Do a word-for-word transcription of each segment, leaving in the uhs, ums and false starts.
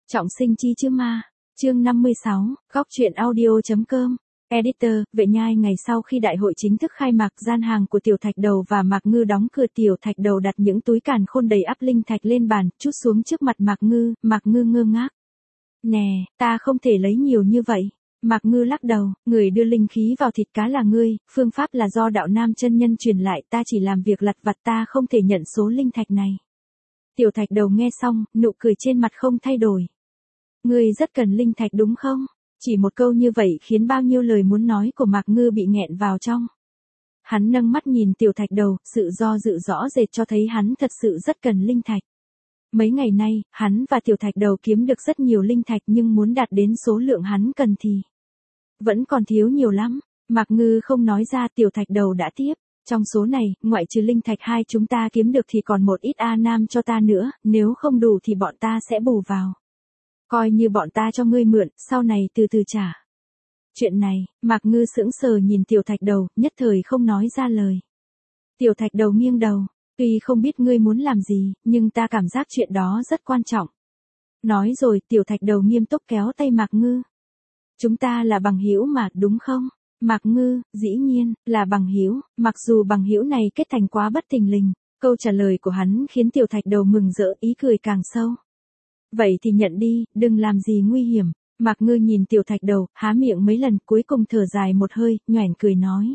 Trọng sinh chi chứ ma. Chương năm mươi sáu, góc truyện audio.com. Editor, Vệ Nhai ngày sau khi đại hội chính thức khai mạc, gian hàng của Tiểu Thạch Đầu và Mạc Ngư đóng cửa. Tiểu Thạch Đầu đặt những túi càn khôn đầy ắp linh thạch lên bàn, trút xuống trước mặt Mạc Ngư. Mạc Ngư ngơ ngác. Nè, ta không thể lấy nhiều như vậy. Mạc Ngư lắc đầu, người đưa linh khí vào thịt cá là ngươi, phương pháp là do đạo nam chân nhân truyền lại, ta chỉ làm việc lặt vặt, ta không thể nhận số linh thạch này. Tiểu Thạch Đầu nghe xong, nụ cười trên mặt không thay đổi. Ngươi rất cần linh thạch đúng không? Chỉ một câu như vậy khiến bao nhiêu lời muốn nói của Mạc Ngư bị nghẹn vào trong. Hắn nâng mắt nhìn Tiểu Thạch Đầu, sự do dự rõ rệt cho thấy hắn thật sự rất cần linh thạch. Mấy ngày nay, hắn và Tiểu Thạch Đầu kiếm được rất nhiều linh thạch nhưng muốn đạt đến số lượng hắn cần thì vẫn còn thiếu nhiều lắm. Mạc Ngư không nói ra. Tiểu Thạch Đầu đã tiếp. Trong số này, ngoại trừ linh thạch hai chúng ta kiếm được thì còn một ít A Nam cho ta nữa, nếu không đủ thì bọn ta sẽ bù vào. Coi như bọn ta cho ngươi mượn, sau này từ từ trả. Chuyện này, Mạc Ngư sững sờ nhìn Tiểu Thạch Đầu, nhất thời không nói ra lời. Tiểu Thạch Đầu nghiêng đầu, tuy không biết ngươi muốn làm gì, nhưng ta cảm giác chuyện đó rất quan trọng. Nói rồi, Tiểu Thạch Đầu nghiêm túc kéo tay Mạc Ngư. Chúng ta là bằng hữu mà, đúng không? Mạc Ngư, dĩ nhiên, là bằng hữu, mặc dù bằng hữu này kết thành quá bất thình lình. Câu trả lời của hắn khiến Tiểu Thạch Đầu mừng rỡ, ý cười càng sâu. Vậy thì nhận đi, đừng làm gì nguy hiểm. Mạc Ngư nhìn Tiểu Thạch Đầu, há miệng mấy lần, cuối cùng thở dài một hơi, nhoẻn cười nói.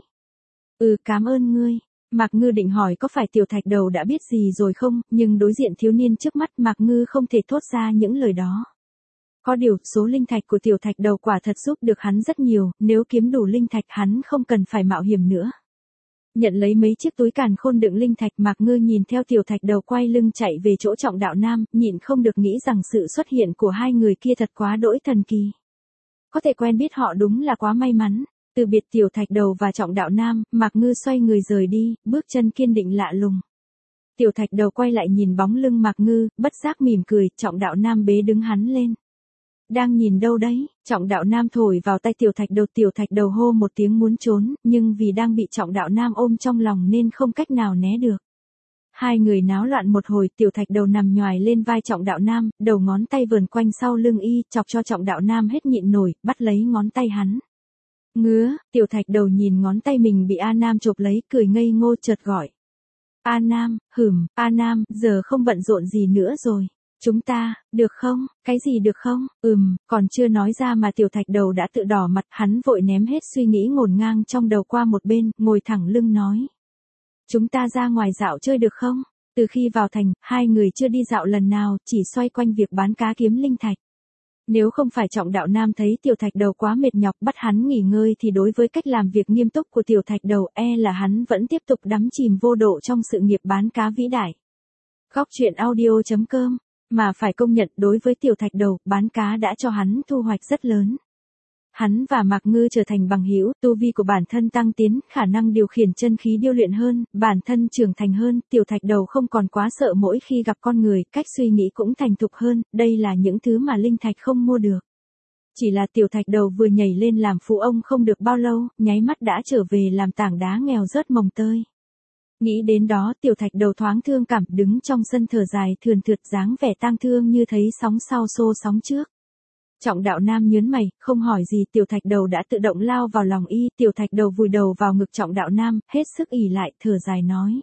Ừ, cảm ơn ngươi. Mạc Ngư định hỏi có phải Tiểu Thạch Đầu đã biết gì rồi không, nhưng đối diện thiếu niên trước mắt, Mạc Ngư không thể thốt ra những lời đó. Có điều, số linh thạch của Tiểu Thạch Đầu quả thật giúp được hắn rất nhiều, nếu kiếm đủ linh thạch hắn không cần phải mạo hiểm nữa. Nhận lấy mấy chiếc túi càn khôn đựng linh thạch, Mạc Ngư nhìn theo Tiểu Thạch Đầu quay lưng chạy về chỗ Trọng Đạo Nam, nhịn không được nghĩ rằng sự xuất hiện của hai người kia thật quá đỗi thần kỳ. Có thể quen biết họ đúng là quá may mắn. Từ biệt Tiểu Thạch Đầu và Trọng Đạo Nam, Mạc Ngư xoay người rời đi, bước chân kiên định lạ lùng. Tiểu Thạch Đầu quay lại nhìn bóng lưng Mạc Ngư, bất giác mỉm cười. Trọng Đạo Nam bế đứng hắn lên. Đang nhìn đâu đấy? Trọng Đạo Nam thổi vào tay Tiểu Thạch Đầu. Tiểu Thạch Đầu hô một tiếng muốn trốn, nhưng vì đang bị Trọng Đạo Nam ôm trong lòng nên không cách nào né được. Hai người náo loạn một hồi, Tiểu Thạch Đầu nằm nhoài lên vai Trọng Đạo Nam, đầu ngón tay vờn quanh sau lưng y, chọc cho Trọng Đạo Nam hết nhịn nổi, bắt lấy ngón tay hắn. Ngứa. Tiểu Thạch Đầu nhìn ngón tay mình bị A Nam chộp lấy, cười ngây ngô, chợt gọi. A Nam, hửm, A Nam, giờ không bận rộn gì nữa rồi. Chúng ta, được không? Cái gì được không? Ừm, còn chưa nói ra mà Tiểu Thạch Đầu đã tự đỏ mặt, hắn vội ném hết suy nghĩ ngổn ngang trong đầu qua một bên, ngồi thẳng lưng nói. Chúng ta ra ngoài dạo chơi được không? Từ khi vào thành, hai người chưa đi dạo lần nào, chỉ xoay quanh việc bán cá kiếm linh thạch. Nếu không phải Trọng Đạo Nam thấy Tiểu Thạch Đầu quá mệt nhọc bắt hắn nghỉ ngơi thì đối với cách làm việc nghiêm túc của Tiểu Thạch Đầu e là hắn vẫn tiếp tục đắm chìm vô độ trong sự nghiệp bán cá vĩ đại. Góc truyện audio.com. Mà phải công nhận đối với Tiểu Thạch Đầu, bán cá đã cho hắn thu hoạch rất lớn. Hắn và Mạc Ngư trở thành bằng hữu, tu vi của bản thân tăng tiến, khả năng điều khiển chân khí điêu luyện hơn, bản thân trưởng thành hơn, Tiểu Thạch Đầu không còn quá sợ mỗi khi gặp con người, cách suy nghĩ cũng thành thục hơn, đây là những thứ mà linh thạch không mua được. Chỉ là Tiểu Thạch Đầu vừa nhảy lên làm phụ ông không được bao lâu, nháy mắt đã trở về làm tảng đá nghèo rớt mồng tơi. Nghĩ đến đó, Tiểu Thạch Đầu thoáng thương cảm, đứng trong sân thở dài thườn thượt, dáng vẻ tang thương như thấy sóng sau xô sóng trước. Trọng Đạo Nam nhớn mày, không hỏi gì, Tiểu Thạch Đầu đã tự động lao vào lòng y. Tiểu Thạch Đầu vùi đầu vào ngực Trọng Đạo Nam, hết sức ỉ lại, thở dài nói.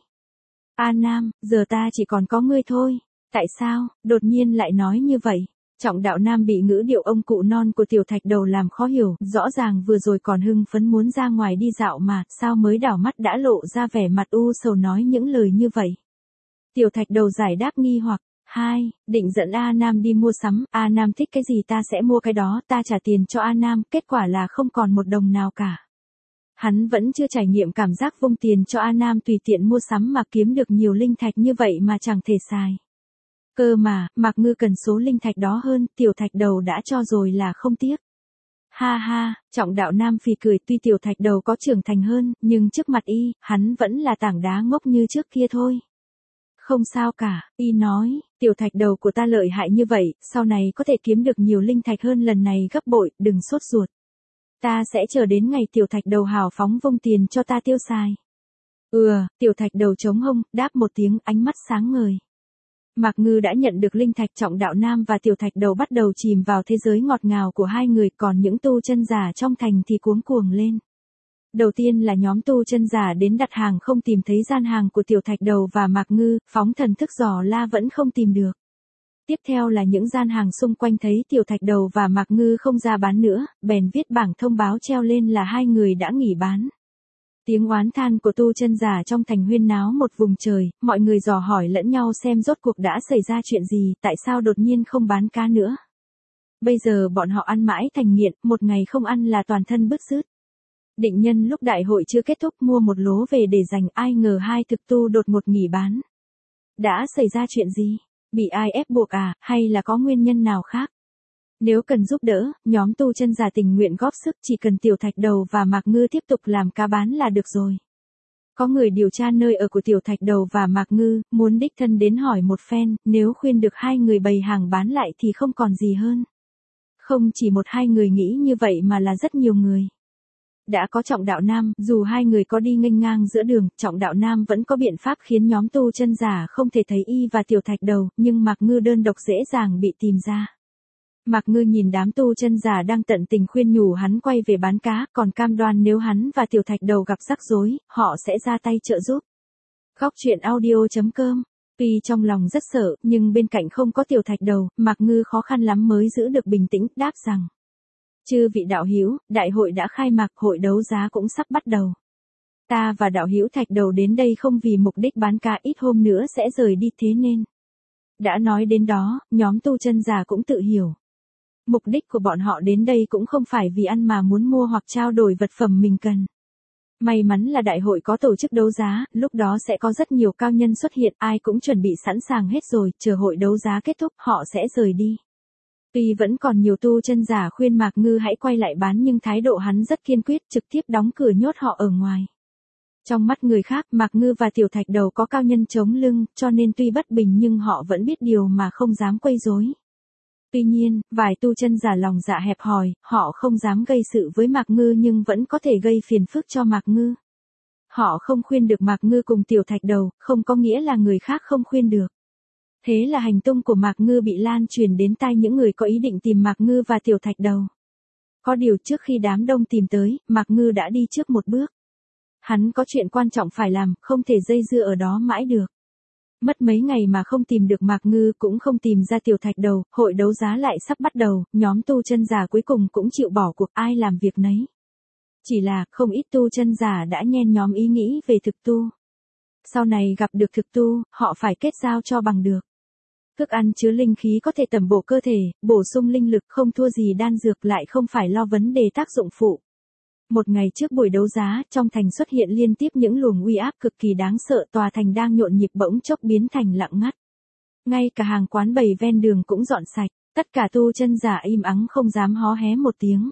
A Nam, giờ ta chỉ còn có ngươi thôi. Tại sao, đột nhiên lại nói như vậy? Trọng Đạo Nam bị ngữ điệu ông cụ non của Tiểu Thạch Đầu làm khó hiểu, rõ ràng vừa rồi còn hưng phấn muốn ra ngoài đi dạo mà, sao mới đảo mắt đã lộ ra vẻ mặt u sầu nói những lời như vậy. Tiểu Thạch Đầu giải đáp nghi hoặc. Hai, định dẫn A Nam đi mua sắm, A Nam thích cái gì ta sẽ mua cái đó, ta trả tiền cho A Nam, kết quả là không còn một đồng nào cả. Hắn vẫn chưa trải nghiệm cảm giác vung tiền cho A Nam tùy tiện mua sắm mà kiếm được nhiều linh thạch như vậy mà chẳng thể xài. Cơ mà, Mạc Ngư cần số linh thạch đó hơn, Tiểu Thạch Đầu đã cho rồi là không tiếc. Ha ha, Trọng Đạo Nam phì cười, tuy Tiểu Thạch Đầu có trưởng thành hơn, nhưng trước mặt y, hắn vẫn là tảng đá ngốc như trước kia thôi. Không sao cả, y nói, Tiểu Thạch Đầu của ta lợi hại như vậy, sau này có thể kiếm được nhiều linh thạch hơn lần này gấp bội, đừng sốt ruột. Ta sẽ chờ đến ngày Tiểu Thạch Đầu hào phóng vung tiền cho ta tiêu xài. Ừ, Tiểu Thạch Đầu chống hông, đáp một tiếng, ánh mắt sáng ngời. Mạc Ngư đã nhận được linh thạch, Trọng Đạo Nam và Tiểu Thạch Đầu bắt đầu chìm vào thế giới ngọt ngào của hai người, còn những tu chân giả trong thành thì cuống cuồng lên. Đầu tiên là nhóm tu chân giả đến đặt hàng không tìm thấy gian hàng của Tiểu Thạch Đầu và Mạc Ngư, phóng thần thức dò la vẫn không tìm được. Tiếp theo là những gian hàng xung quanh thấy Tiểu Thạch Đầu và Mạc Ngư không ra bán nữa, bèn viết bảng thông báo treo lên là hai người đã nghỉ bán. Tiếng oán than của tu chân giả trong thành huyên náo một vùng trời, mọi người dò hỏi lẫn nhau xem rốt cuộc đã xảy ra chuyện gì, tại sao đột nhiên không bán cá nữa. Bây giờ bọn họ ăn mãi thành nghiện, một ngày không ăn là toàn thân bứt rứt. Định nhân lúc đại hội chưa kết thúc mua một lố về để dành, ai ngờ hai thực tu đột ngột nghỉ bán. Đã xảy ra chuyện gì? Bị ai ép buộc à, hay là có nguyên nhân nào khác? Nếu cần giúp đỡ, nhóm tu chân giả tình nguyện góp sức, chỉ cần Tiểu Thạch Đầu và Mạc Ngư tiếp tục làm cá bán là được rồi. Có người điều tra nơi ở của Tiểu Thạch Đầu và Mạc Ngư, muốn đích thân đến hỏi một phen, nếu khuyên được hai người bày hàng bán lại thì không còn gì hơn. Không chỉ một hai người nghĩ như vậy mà là rất nhiều người. Đã có Trọng Đạo Nam, dù hai người có đi nghênh ngang giữa đường, Trọng Đạo Nam vẫn có biện pháp khiến nhóm tu chân giả không thể thấy y và Tiểu Thạch Đầu, nhưng Mạc Ngư đơn độc dễ dàng bị tìm ra. Mạc Ngư nhìn đám tu chân giả đang tận tình khuyên nhủ hắn quay về bán cá, còn cam đoan nếu hắn và Tiểu Thạch Đầu gặp rắc rối, họ sẽ ra tay trợ giúp. Góc truyện audio chấm com. Tuy trong lòng rất sợ, nhưng bên cạnh không có Tiểu Thạch Đầu, Mạc Ngư khó khăn lắm mới giữ được bình tĩnh, đáp rằng: Chư vị đạo hữu, đại hội đã khai mạc, hội đấu giá cũng sắp bắt đầu. Ta và đạo hữu Thạch Đầu đến đây không vì mục đích bán cá, ít hôm nữa sẽ rời đi, thế nên. Đã nói đến đó, nhóm tu chân giả cũng tự hiểu. Mục đích của bọn họ đến đây cũng không phải vì ăn mà muốn mua hoặc trao đổi vật phẩm mình cần. May mắn là đại hội có tổ chức đấu giá, lúc đó sẽ có rất nhiều cao nhân xuất hiện, ai cũng chuẩn bị sẵn sàng hết rồi, chờ hội đấu giá kết thúc họ sẽ rời đi. Tuy vẫn còn nhiều tu chân giả khuyên Mạc Ngư hãy quay lại bán nhưng thái độ hắn rất kiên quyết, trực tiếp đóng cửa nhốt họ ở ngoài. Trong mắt người khác, Mạc Ngư và Tiểu Thạch Đầu có cao nhân chống lưng, cho nên tuy bất bình nhưng họ vẫn biết điều mà không dám quấy rối. Tuy nhiên, vài tu chân giả lòng dạ hẹp hòi, họ không dám gây sự với Mạc Ngư nhưng vẫn có thể gây phiền phức cho Mạc Ngư. Họ không khuyên được Mạc Ngư cùng Tiểu Thạch Đầu, không có nghĩa là người khác không khuyên được. Thế là hành tung của Mạc Ngư bị lan truyền đến tai những người có ý định tìm Mạc Ngư và Tiểu Thạch Đầu. Có điều trước khi đám đông tìm tới, Mạc Ngư đã đi trước một bước. Hắn có chuyện quan trọng phải làm, không thể dây dưa ở đó mãi được. Mất mấy ngày mà không tìm được Mạc Ngư cũng không tìm ra Tiểu Thạch Đầu, hội đấu giá lại sắp bắt đầu, nhóm tu chân giả cuối cùng cũng chịu bỏ cuộc, ai làm việc nấy. Chỉ là, không ít tu chân giả đã nhen nhóm ý nghĩ về thực tu. Sau này gặp được thực tu, họ phải kết giao cho bằng được. Thức ăn chứa linh khí có thể tẩm bổ cơ thể, bổ sung linh lực, không thua gì đan dược, lại không phải lo vấn đề tác dụng phụ. Một ngày trước buổi đấu giá, trong thành xuất hiện liên tiếp những luồng uy áp cực kỳ đáng sợ, tòa thành đang nhộn nhịp bỗng chốc biến thành lặng ngắt. Ngay cả hàng quán bày ven đường cũng dọn sạch, tất cả tu chân giả im ắng không dám hó hé một tiếng.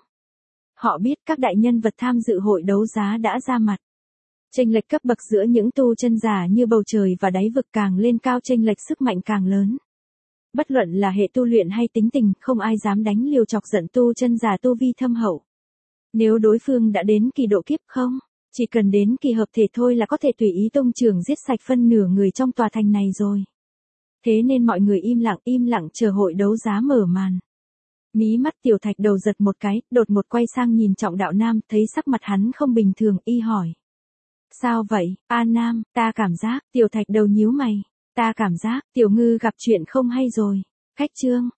Họ biết các đại nhân vật tham dự hội đấu giá đã ra mặt. Chênh lệch cấp bậc giữa những tu chân giả như bầu trời và đáy vực càng lên cao, chênh lệch sức mạnh càng lớn. Bất luận là hệ tu luyện hay tính tình, không ai dám đánh liều chọc giận tu chân giả tu vi thâm hậu. Nếu đối phương đã đến kỳ độ kiếp không, chỉ cần đến kỳ hợp thể thôi là có thể tùy ý tông trưởng giết sạch phân nửa người trong tòa thành này rồi. Thế nên mọi người im lặng im lặng chờ hội đấu giá mở màn. Mí mắt Tiểu Thạch Đầu giật một cái, đột một quay sang nhìn Trọng Đạo Nam, thấy sắc mặt hắn không bình thường, y hỏi. Sao vậy, A Nam, ta cảm giác, Tiểu Thạch Đầu nhíu mày. Ta cảm giác, Tiểu Ngư gặp chuyện không hay rồi. Cách chương.